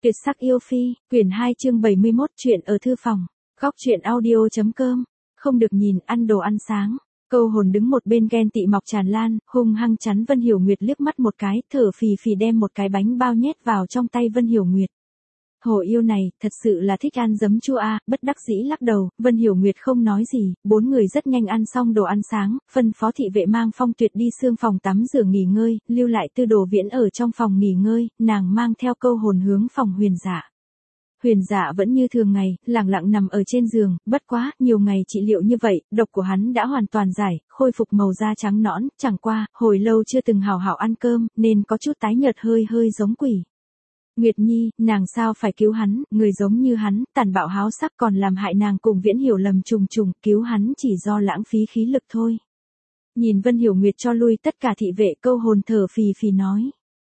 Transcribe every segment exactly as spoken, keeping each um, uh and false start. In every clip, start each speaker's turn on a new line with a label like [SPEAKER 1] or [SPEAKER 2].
[SPEAKER 1] Tuyệt sắc yêu phi, quyển hai chương bảy mươi mốt, chuyện ở thư phòng. Góc truyện audio.com. Không được nhìn, ăn đồ ăn sáng. Câu hồn đứng một bên ghen tị mọc tràn lan, hung hăng chắn Vân Hiểu Nguyệt liếc mắt một cái, thở phì phì đem một cái bánh bao nhét vào trong tay Vân Hiểu Nguyệt. Hồ yêu này, thật sự là thích ăn giấm chua a, bất đắc dĩ lắc đầu, Vân Hiểu Nguyệt không nói gì, bốn người rất nhanh ăn xong đồ ăn sáng, phân phó thị vệ mang Phong Tuyệt đi xương phòng tắm rửa nghỉ ngơi, lưu lại Tư Đồ Viễn ở trong phòng nghỉ ngơi, nàng mang theo câu hồn hướng phòng Huyền Dạ. Huyền Dạ vẫn như thường ngày, lặng lặng nằm ở trên giường, bất quá, nhiều ngày trị liệu như vậy, độc của hắn đã hoàn toàn giải, khôi phục màu da trắng nõn, chẳng qua, hồi lâu chưa từng hào hảo ăn cơm, nên có chút tái nhợt hơi hơi giống quỷ. Nguyệt Nhi, nàng sao phải cứu hắn, người giống như hắn, tàn bạo háo sắc còn làm hại nàng cùng Viễn hiểu lầm trùng trùng, cứu hắn chỉ do lãng phí khí lực thôi. Nhìn Vân Hiểu Nguyệt cho lui tất cả thị vệ, câu hồn thở phì phì nói.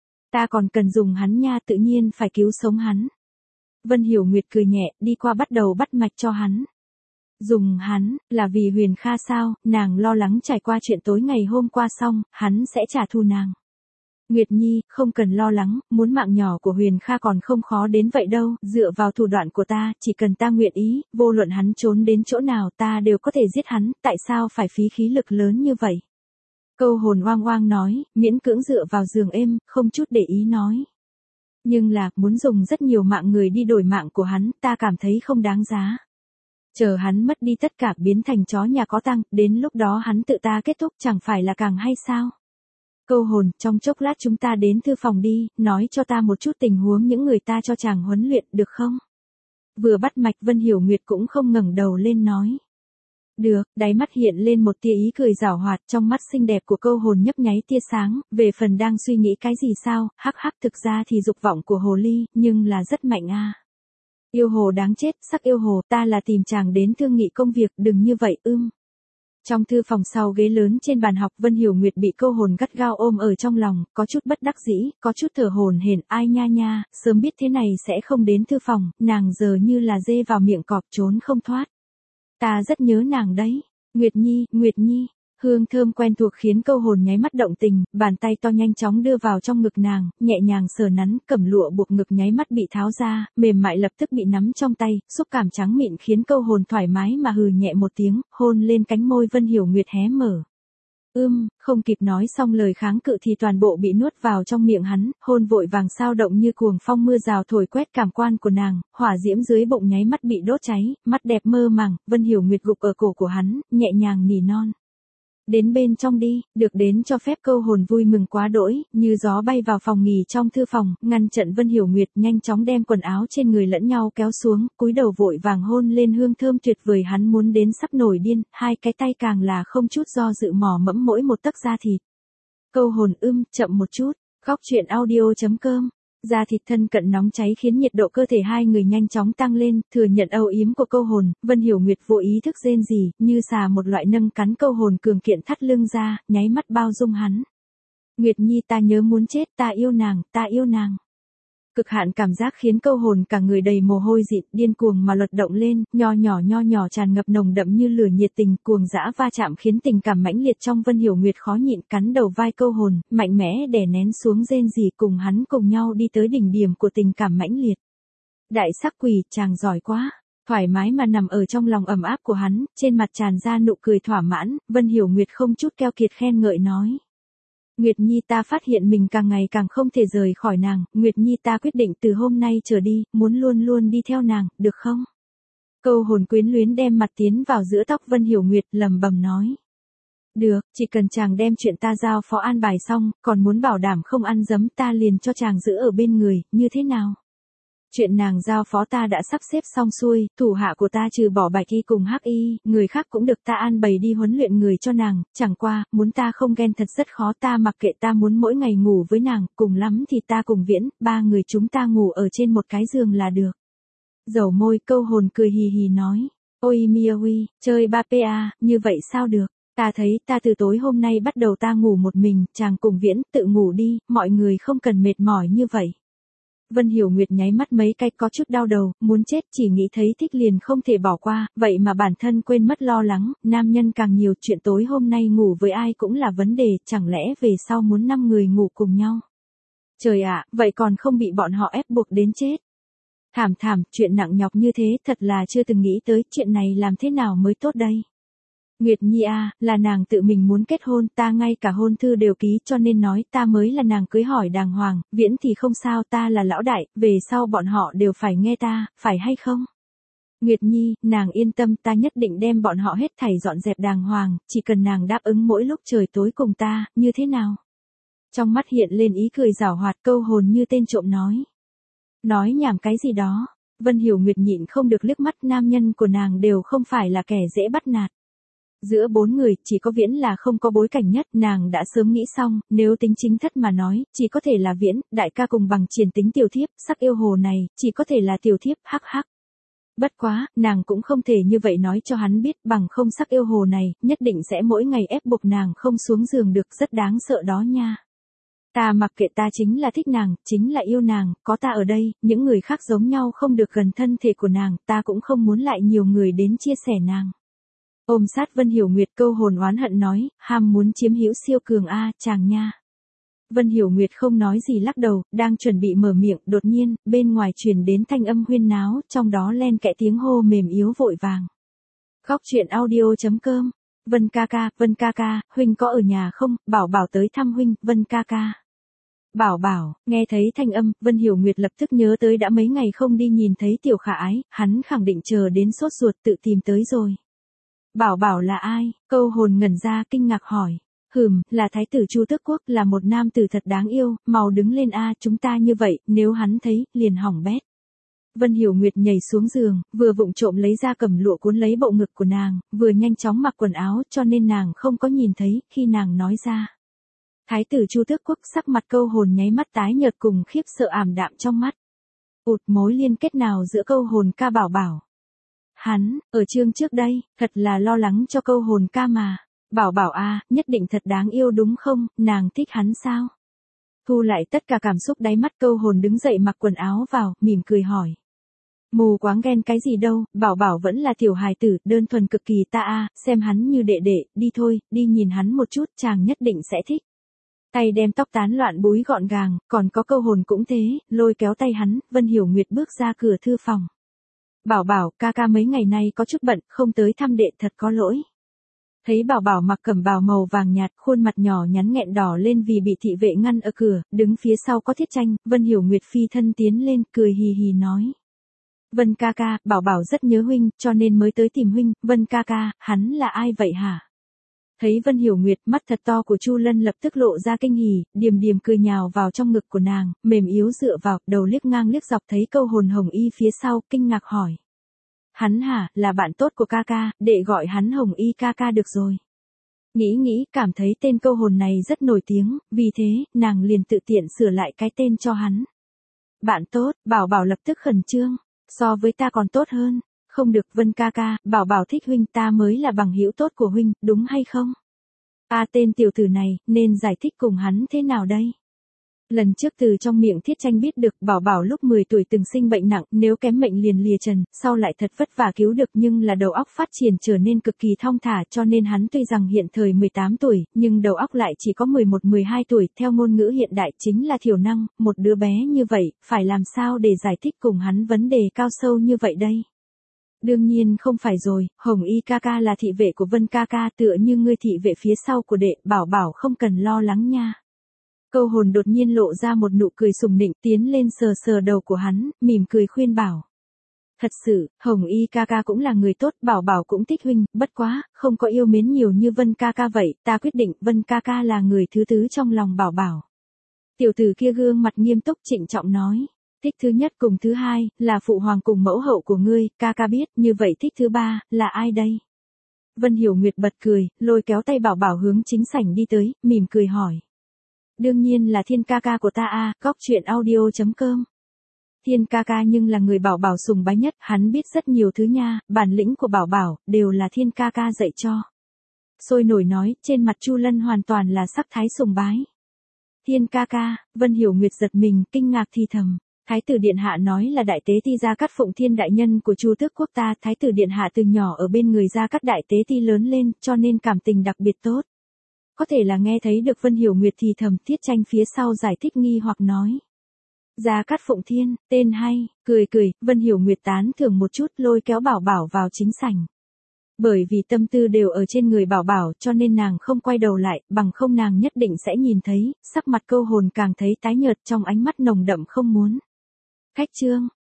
[SPEAKER 1] Ta còn cần dùng hắn nha, tự nhiên phải cứu sống hắn. Vân Hiểu Nguyệt cười nhẹ, đi qua bắt đầu bắt mạch cho hắn. Dùng hắn, là vì Huyền Kha sao, nàng lo lắng trải qua chuyện tối ngày hôm qua xong, hắn sẽ trả thù nàng. Nguyệt Nhi, không cần lo lắng, muốn mạng nhỏ của Huyền Kha còn không khó đến vậy đâu, dựa vào thủ đoạn của ta, chỉ cần ta nguyện ý, vô luận hắn trốn đến chỗ nào ta đều có thể giết hắn, tại sao phải phí khí lực lớn như vậy? Câu hồn oang oang nói, miễn cưỡng dựa vào giường êm, không chút để ý nói. Nhưng là, muốn dùng rất nhiều mạng người đi đổi mạng của hắn, ta cảm thấy không đáng giá. Chờ hắn mất đi tất cả biến thành chó nhà có tang, đến lúc đó hắn tự ta kết thúc chẳng phải là càng hay sao? Câu hồn, trong chốc lát chúng ta đến thư phòng đi, nói cho ta một chút tình huống những người ta cho chàng huấn luyện, được không? Vừa bắt mạch Vân Hiểu Nguyệt cũng không ngẩng đầu lên nói. Được, đáy mắt hiện lên một tia ý cười giảo hoạt, trong mắt xinh đẹp của câu hồn nhấp nháy tia sáng, về phần đang suy nghĩ cái gì sao, hắc hắc thực ra thì dục vọng của hồ ly, nhưng là rất mạnh a. Yêu hồ đáng chết, sắc yêu hồ, ta là tìm chàng đến thương nghị công việc, đừng như vậy ưm. Trong thư phòng sau ghế lớn trên bàn học Vân Hiểu Nguyệt bị câu hồn gắt gao ôm ở trong lòng, có chút bất đắc dĩ, có chút thở hổn hển, ai nha nha, sớm biết thế này sẽ không đến thư phòng, nàng giờ như là dê vào miệng cọp trốn không thoát. Ta rất nhớ nàng đấy, Nguyệt Nhi, Nguyệt Nhi, hương thơm quen thuộc khiến câu hồn nháy mắt động tình, bàn tay to nhanh chóng đưa vào trong ngực nàng, nhẹ nhàng sờ nắn, cẩm lụa buộc ngực nháy mắt bị tháo ra, mềm mại lập tức bị nắm trong tay, xúc cảm trắng mịn khiến câu hồn thoải mái mà hừ nhẹ một tiếng, hôn lên cánh môi Vân Hiểu Nguyệt hé mở. Ưm, không kịp nói xong lời kháng cự thì toàn bộ bị nuốt vào trong miệng hắn, hôn vội vàng sao động như cuồng phong mưa rào thổi quét cảm quan của nàng, hỏa diễm dưới bụng nháy mắt bị đốt cháy, mắt đẹp mơ màng, Vân Hiểu Nguyệt gục ở cổ của hắn, nhẹ nhàng nỉ non. Đến bên trong đi, được đến cho phép câu hồn vui mừng quá đỗi, như gió bay vào phòng nghỉ trong thư phòng, ngăn trận Vân Hiểu Nguyệt nhanh chóng đem quần áo trên người lẫn nhau kéo xuống, cúi đầu vội vàng hôn lên hương thơm tuyệt vời hắn muốn đến sắp nổi điên, hai cái tay càng là không chút do dự mò mẫm mỗi một tấc da thịt. Câu hồn ưm, chậm một chút, góc truyện audio.com. Da thịt thân cận nóng cháy khiến nhiệt độ cơ thể hai người nhanh chóng tăng lên, thừa nhận âu yếm của câu hồn, Vân Hiểu Nguyệt vô ý thức rên rỉ, như xà một loại nâng cắn câu hồn cường kiện thắt lưng ra, nháy mắt bao dung hắn. Nguyệt Nhi ta nhớ muốn chết, ta yêu nàng, ta yêu nàng. Cực hạn cảm giác khiến câu hồn cả người đầy mồ hôi dịn, điên cuồng mà lật động lên, nho nhỏ nho nhỏ tràn ngập nồng đậm như lửa nhiệt tình, cuồng dã va chạm khiến tình cảm mãnh liệt trong Vân Hiểu Nguyệt khó nhịn, cắn đầu vai câu hồn, mạnh mẽ đè nén xuống rên rỉ cùng hắn cùng nhau đi tới đỉnh điểm của tình cảm mãnh liệt. Đại sắc quỷ, chàng giỏi quá. Thoải mái mà nằm ở trong lòng ấm áp của hắn, trên mặt tràn ra nụ cười thỏa mãn, Vân Hiểu Nguyệt không chút keo kiệt khen ngợi nói. Nguyệt Nhi ta phát hiện mình càng ngày càng không thể rời khỏi nàng, Nguyệt Nhi ta quyết định từ hôm nay trở đi, muốn luôn luôn đi theo nàng, được không? Câu hồn quyến luyến đem mặt tiến vào giữa tóc Vân Hiểu Nguyệt lầm bầm nói. Được, chỉ cần chàng đem chuyện ta giao phó an bài xong, còn muốn bảo đảm không ăn dấm ta liền cho chàng giữ ở bên người, như thế nào? Chuyện nàng giao phó ta đã sắp xếp xong xuôi, thủ hạ của ta trừ bỏ Bạch Y cùng Hắc Y, người khác cũng được ta an bày đi huấn luyện người cho nàng, chẳng qua, muốn ta không ghen thật rất khó, ta mặc kệ, ta muốn mỗi ngày ngủ với nàng, cùng lắm thì ta cùng Viễn, ba người chúng ta ngủ ở trên một cái giường là được. Dầu môi câu hồn cười hì hì nói, ôi Miawi, chơi ba pa, như vậy sao được, ta thấy ta từ tối hôm nay bắt đầu ta ngủ một mình, chàng cùng Viễn, tự ngủ đi, mọi người không cần mệt mỏi như vậy. Vân Hiểu Nguyệt nháy mắt mấy cái có chút đau đầu, muốn chết chỉ nghĩ thấy thích liền không thể bỏ qua, vậy mà bản thân quên mất lo lắng, nam nhân càng nhiều chuyện tối hôm nay ngủ với ai cũng là vấn đề, chẳng lẽ về sau muốn năm người ngủ cùng nhau. Trời ạ, vậy còn không bị bọn họ ép buộc đến chết. Thảm thảm, chuyện nặng nhọc như thế thật là chưa từng nghĩ tới, chuyện này làm thế nào mới tốt đây. Nguyệt Nhi à, là nàng tự mình muốn kết hôn, ta ngay cả hôn thư đều ký cho nên nói ta mới là nàng cưới hỏi đàng hoàng, Viễn thì không sao, ta là lão đại, về sau bọn họ đều phải nghe ta, phải hay không? Nguyệt Nhi, nàng yên tâm, ta nhất định đem bọn họ hết thảy dọn dẹp đàng hoàng, chỉ cần nàng đáp ứng mỗi lúc trời tối cùng ta, như thế nào? Trong mắt hiện lên ý cười giảo hoạt, câu hồn như tên trộm nói. Nói nhảm cái gì đó, Vân Hiểu Nguyệt nhịn không được liếc mắt, nam nhân của nàng đều không phải là kẻ dễ bắt nạt. Giữa bốn người, chỉ có Viễn là không có bối cảnh nhất, nàng đã sớm nghĩ xong, nếu tính chính thất mà nói, chỉ có thể là Viễn, đại ca cùng bằng triển tính tiểu thiếp, sắc yêu hồ này, chỉ có thể là tiểu thiếp, hắc hắc. Bất quá, nàng cũng không thể như vậy nói cho hắn biết, bằng không sắc yêu hồ này, nhất định sẽ mỗi ngày ép buộc nàng không xuống giường được, rất đáng sợ đó nha. Ta mặc kệ, ta chính là thích nàng, chính là yêu nàng, có ta ở đây, những người khác giống nhau không được gần thân thể của nàng, ta cũng không muốn lại nhiều người đến chia sẻ nàng. Ôm sát Vân Hiểu Nguyệt, câu hồn oán hận nói, ham muốn chiếm hữu siêu cường a, chàng nha. Vân Hiểu Nguyệt không nói gì lắc đầu, đang chuẩn bị mở miệng, đột nhiên, bên ngoài truyền đến thanh âm huyên náo, trong đó len kẽ tiếng hô mềm yếu vội vàng. Khóc chuyện audio chấm com. Vân ca ca, Vân ca ca, huynh có ở nhà không, Bảo Bảo tới thăm huynh, Vân ca ca. Bảo Bảo, nghe thấy thanh âm, Vân Hiểu Nguyệt lập tức nhớ tới đã mấy ngày không đi nhìn thấy tiểu khả ái, hắn khẳng định chờ đến sốt ruột tự tìm tới rồi. Bảo Bảo là ai? Câu hồn ngẩn ra kinh ngạc hỏi. Hừm, là thái tử Chu Tước Quốc, là một nam tử thật đáng yêu, mau đứng lên a, chúng ta như vậy, nếu hắn thấy, liền hỏng bét. Vân Hiểu Nguyệt nhảy xuống giường, vừa vụng trộm lấy ra cầm lụa cuốn lấy bộ ngực của nàng, vừa nhanh chóng mặc quần áo, cho nên nàng không có nhìn thấy, khi nàng nói ra. Thái tử Chu Tước Quốc, sắc mặt câu hồn nháy mắt tái nhợt cùng khiếp sợ ảm đạm trong mắt. Ụt, mối liên kết nào giữa câu hồn ca Bảo Bảo? Hắn, ở chương trước đây, thật là lo lắng cho câu hồn ca mà. Bảo Bảo a, nhất định thật đáng yêu đúng không, nàng thích hắn sao? Thu lại tất cả cảm xúc đáy mắt, câu hồn đứng dậy mặc quần áo vào, mỉm cười hỏi. Mù quáng ghen cái gì đâu, Bảo Bảo vẫn là tiểu hài tử, đơn thuần cực kỳ ta a, xem hắn như đệ đệ, đi thôi, đi nhìn hắn một chút, chàng nhất định sẽ thích. Tay đem tóc tán loạn búi gọn gàng, còn có câu hồn cũng thế, lôi kéo tay hắn, Vân Hiểu Nguyệt bước ra cửa thư phòng. Bảo Bảo, ca ca mấy ngày nay có chút bận, không tới thăm đệ, thật có lỗi. Thấy Bảo Bảo mặc cẩm bào màu vàng nhạt, khuôn mặt nhỏ nhắn nghẹn đỏ lên vì bị thị vệ ngăn ở cửa, đứng phía sau có Thiết Tranh, Vân Hiểu Nguyệt phi thân tiến lên, cười hì hì nói. Vân ca ca, Bảo Bảo rất nhớ huynh, cho nên mới tới tìm huynh, Vân ca ca, hắn là ai vậy hả? Thấy Vân Hiểu Nguyệt, mắt thật to của Chu Lân lập tức lộ ra kinh hỉ, điềm điềm cười nhào vào trong ngực của nàng, mềm yếu dựa vào, đầu liếc ngang liếc dọc thấy câu hồn Hồng Y phía sau, kinh ngạc hỏi. Hắn hả, là bạn tốt của ca ca, đệ gọi hắn Hồng Y ca ca được rồi. Nghĩ nghĩ, cảm thấy tên câu hồn này rất nổi tiếng, vì thế, nàng liền tự tiện sửa lại cái tên cho hắn. Bạn tốt, Bảo Bảo lập tức khẩn trương, so với ta còn tốt hơn. Không được, Vân ca ca, Bảo Bảo thích huynh, ta mới là bằng hữu tốt của huynh, đúng hay không? A à, tên tiểu tử này, nên giải thích cùng hắn thế nào đây? Lần trước từ trong miệng Thiết Tranh biết được Bảo Bảo lúc mười tuổi từng sinh bệnh nặng, nếu kém mệnh liền lìa trần, sau lại thật vất vả cứu được nhưng là đầu óc phát triển trở nên cực kỳ thong thả, cho nên hắn tuy rằng hiện thời mười tám tuổi, nhưng đầu óc lại chỉ có mười một mười hai tuổi, theo ngôn ngữ hiện đại chính là thiểu năng, một đứa bé như vậy, phải làm sao để giải thích cùng hắn vấn đề cao sâu như vậy đây? Đương nhiên không phải rồi, Hồng Y ca ca là thị vệ của Vân ca ca, tựa như ngươi thị vệ phía sau của đệ, Bảo Bảo không cần lo lắng nha. Câu hồn đột nhiên lộ ra một nụ cười sùng nịnh, tiến lên sờ sờ đầu của hắn, mỉm cười khuyên bảo. Thật sự, Hồng Y ca ca cũng là người tốt, Bảo Bảo cũng thích huynh, bất quá, không có yêu mến nhiều như Vân ca ca vậy, ta quyết định Vân ca ca là người thứ tứ trong lòng Bảo Bảo. Tiểu tử kia gương mặt nghiêm túc trịnh trọng nói. Thích thứ nhất cùng thứ hai, là phụ hoàng cùng mẫu hậu của ngươi, ca ca biết, như vậy thích thứ ba, là ai đây? Vân Hiểu Nguyệt bật cười, lôi kéo tay Bảo Bảo hướng chính sảnh đi tới, mỉm cười hỏi. Đương nhiên là Thiên ca ca của ta a, góc chuyện audio chấm com. Thiên ca ca nhưng là người Bảo Bảo sùng bái nhất, hắn biết rất nhiều thứ nha, bản lĩnh của Bảo Bảo, đều là Thiên ca ca dạy cho. Sôi nổi nói, trên mặt Chu Lân hoàn toàn là sắc thái sùng bái. Thiên ca ca, Vân Hiểu Nguyệt giật mình, kinh ngạc thì thầm. Thái tử điện hạ nói là đại tế ti Gia Cát Phụng Thiên đại nhân của Chu Tước Quốc ta, thái tử điện hạ từ nhỏ ở bên người Gia Cát đại tế ti lớn lên, cho nên cảm tình đặc biệt tốt. Có thể là nghe thấy được Vân Hiểu Nguyệt thì thầm, Thiết Tranh phía sau giải thích nghi hoặc nói. Gia Cát Phụng Thiên, tên hay, cười cười, Vân Hiểu Nguyệt tán thưởng một chút lôi kéo Bảo Bảo vào chính sảnh. Bởi vì tâm tư đều ở trên người Bảo Bảo cho nên nàng không quay đầu lại, bằng không nàng nhất định sẽ nhìn thấy, sắc mặt câu hồn càng thấy tái nhợt trong ánh mắt nồng đậm không muốn. Khách trương,